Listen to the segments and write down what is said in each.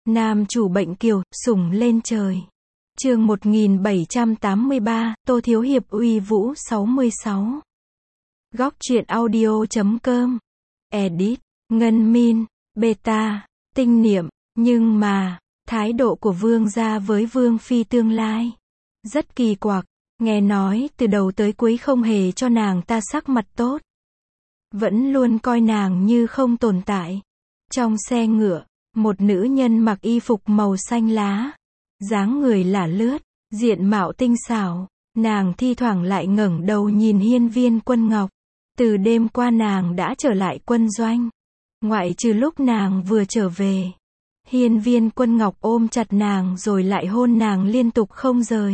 Nam chủ bệnh kiều, sủng lên trời. Chương 1783, Tô Thiếu Hiệp uy vũ 66. Góc truyện audio.com. Edit, Ngân Min, Beta, Tinh Niệm. Nhưng mà, thái độ của vương gia với vương phi tương lai rất kỳ quặc, nghe nói từ đầu tới cuối không hề cho nàng ta sắc mặt tốt. Vẫn luôn coi nàng như không tồn tại. Trong xe ngựa, một nữ nhân mặc y phục màu xanh lá, dáng người lả lướt, diện mạo tinh xảo, nàng thi thoảng lại ngẩng đầu nhìn Hiên Viên Quân Ngọc. Từ đêm qua nàng đã trở lại quân doanh, ngoại trừ lúc nàng vừa trở về. Hiên Viên Quân Ngọc ôm chặt nàng rồi lại hôn nàng liên tục không rời.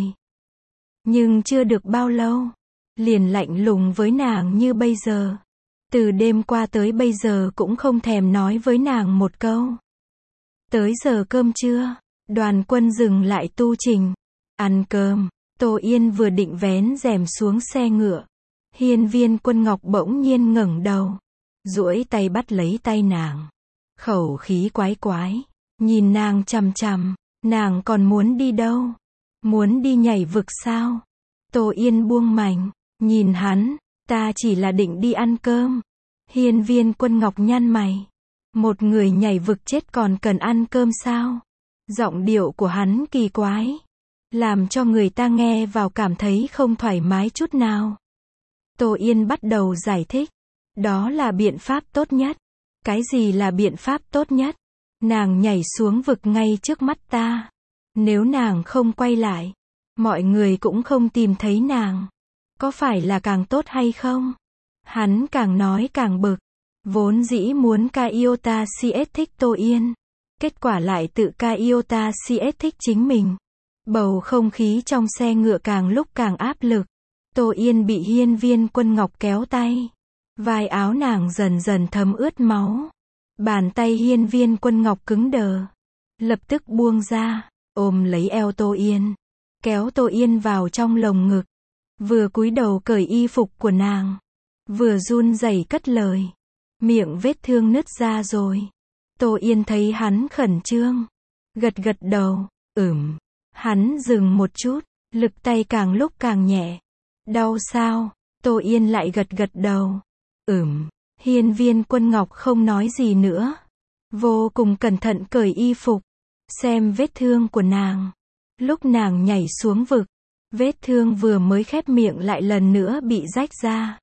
Nhưng chưa được bao lâu, liền lạnh lùng với nàng như bây giờ. Từ đêm qua tới bây giờ cũng không thèm nói với nàng một câu. Tới giờ cơm trưa, đoàn quân dừng lại tu trình, ăn cơm. Tô Yên vừa định vén rèm xuống xe ngựa, Hiên Viên Quân Ngọc bỗng nhiên ngẩng đầu, duỗi tay bắt lấy tay nàng, khẩu khí quái quái, nhìn nàng chằm chằm. Nàng còn muốn đi đâu? Muốn đi nhảy vực sao? Tô Yên buông mảnh, nhìn hắn, ta chỉ là định đi ăn cơm. Hiên Viên Quân Ngọc nhăn mày, một người nhảy vực chết còn cần ăn cơm sao? Giọng điệu của hắn kỳ quái, làm cho người ta nghe vào cảm thấy không thoải mái chút nào. Tô Yên bắt đầu giải thích, đó là biện pháp tốt nhất. Cái gì là biện pháp tốt nhất? Nàng nhảy xuống vực ngay trước mắt ta. Nếu nàng không quay lại, mọi người cũng không tìm thấy nàng. Có phải là càng tốt hay không? Hắn càng nói càng bực. Vốn dĩ muốn Kyota CS thích Tô Yên, kết quả lại tự Kyota CS thích chính mình. Bầu không khí trong xe ngựa càng lúc càng áp lực. Tô Yên bị Hiên Viên Quân Ngọc kéo tay, vai áo nàng dần dần thấm ướt máu. Bàn tay Hiên Viên Quân Ngọc cứng đờ, lập tức buông ra, ôm lấy eo Tô Yên, kéo Tô Yên vào trong lồng ngực, vừa cúi đầu cởi y phục của nàng, vừa run rẩy cất lời, miệng vết thương nứt ra rồi. Tô Yên thấy hắn khẩn trương, gật gật đầu, Hắn dừng một chút, lực tay càng lúc càng nhẹ. Đau sao? Tô Yên lại gật gật đầu. Hiên Viên Quân Ngọc không nói gì nữa, vô cùng cẩn thận cởi y phục, xem vết thương của nàng. Lúc nàng nhảy xuống vực, vết thương vừa mới khép miệng lại lần nữa bị rách ra.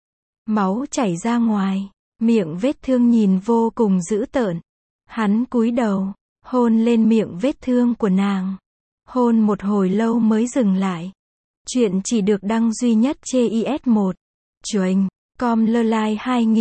Máu chảy ra ngoài, miệng vết thương nhìn vô cùng dữ tợn. Hắn cúi đầu, hôn lên miệng vết thương của nàng. Hôn một hồi lâu mới dừng lại. Chuyện chỉ được đăng duy nhất trên IS1. Chuềnh, com lơ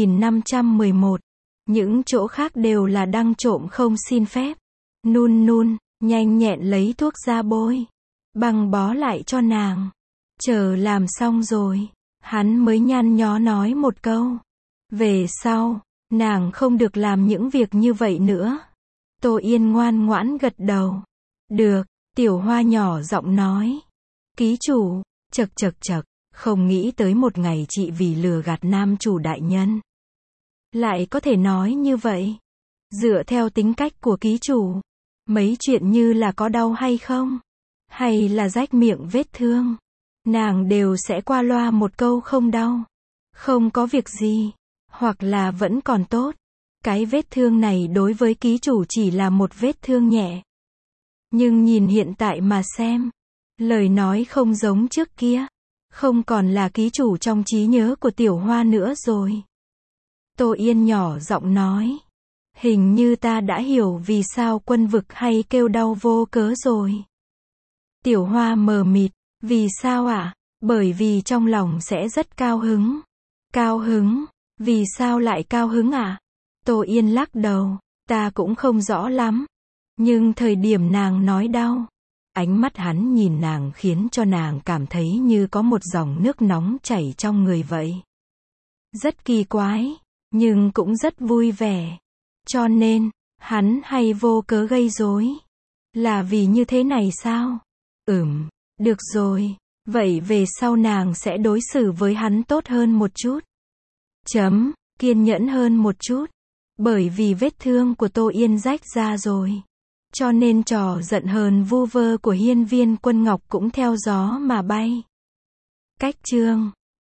2511. Những chỗ khác đều là đăng trộm không xin phép. Nun, nhanh nhẹn lấy thuốc ra bôi, băng bó lại cho nàng. Chờ làm xong rồi, hắn mới nhăn nhó nói một câu. Về sau, nàng không được làm những việc như vậy nữa. Tô Yên ngoan ngoãn gật đầu. Được, Tiểu Hoa nhỏ giọng nói. Ký chủ, chậc, không nghĩ tới một ngày chị vì lừa gạt nam chủ đại nhân lại có thể nói như vậy. Dựa theo tính cách của ký chủ, mấy chuyện như là có đau hay không, hay là rách miệng vết thương, nàng đều sẽ qua loa một câu không đau, không có việc gì, hoặc là vẫn còn tốt. Cái vết thương này đối với ký chủ chỉ là một vết thương nhẹ. Nhưng nhìn hiện tại mà xem, lời nói không giống trước kia, không còn là ký chủ trong trí nhớ của Tiểu Hoa nữa rồi. Tô Yên nhỏ giọng nói, hình như ta đã hiểu vì sao quân vực hay kêu đau vô cớ rồi. Tiểu Hoa mờ mịt, vì sao ạ? Bởi vì trong lòng sẽ rất cao hứng. Cao hứng? Vì sao lại cao hứng ạ? Tô Yên lắc đầu, ta cũng không rõ lắm. Nhưng thời điểm nàng nói đau, ánh mắt hắn nhìn nàng khiến cho nàng cảm thấy như có một dòng nước nóng chảy trong người vậy. Rất kỳ quái, nhưng cũng rất vui vẻ. Cho nên, hắn hay vô cớ gây rối. Là vì như thế này sao? Được rồi, vậy về sau nàng sẽ đối xử với hắn tốt hơn một chút. Kiên nhẫn hơn một chút. Bởi vì vết thương của Tô Yên rách ra rồi. Cho nên trò giận hờn vu vơ của Hiên Viên Quân Ngọc cũng theo gió mà bay. Cách chương